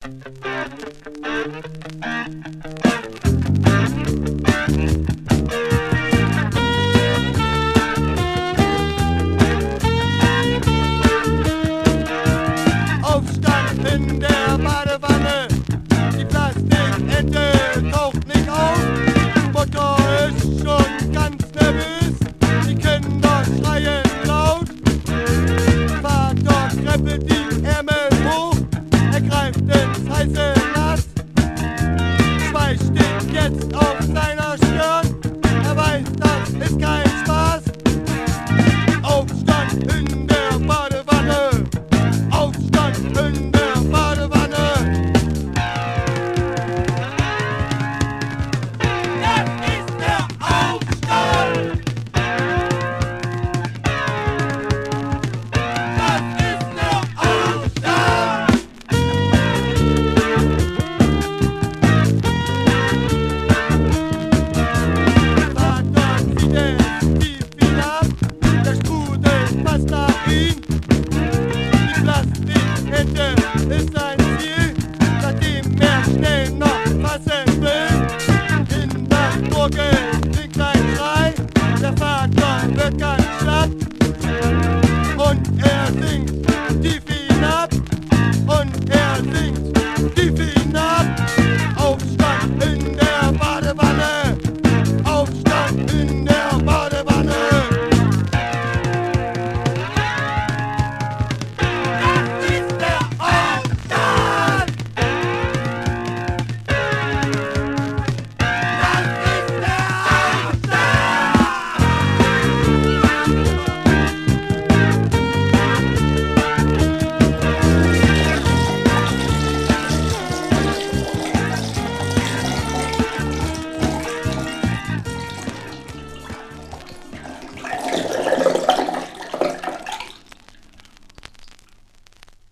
Aufstand in der Badewanne, die Plastikente taucht nicht auf. Mutter ist schon ganz nervös, die Kinder schreien laut. Vater krempelt die Ärmel hoch, er greift ins heiße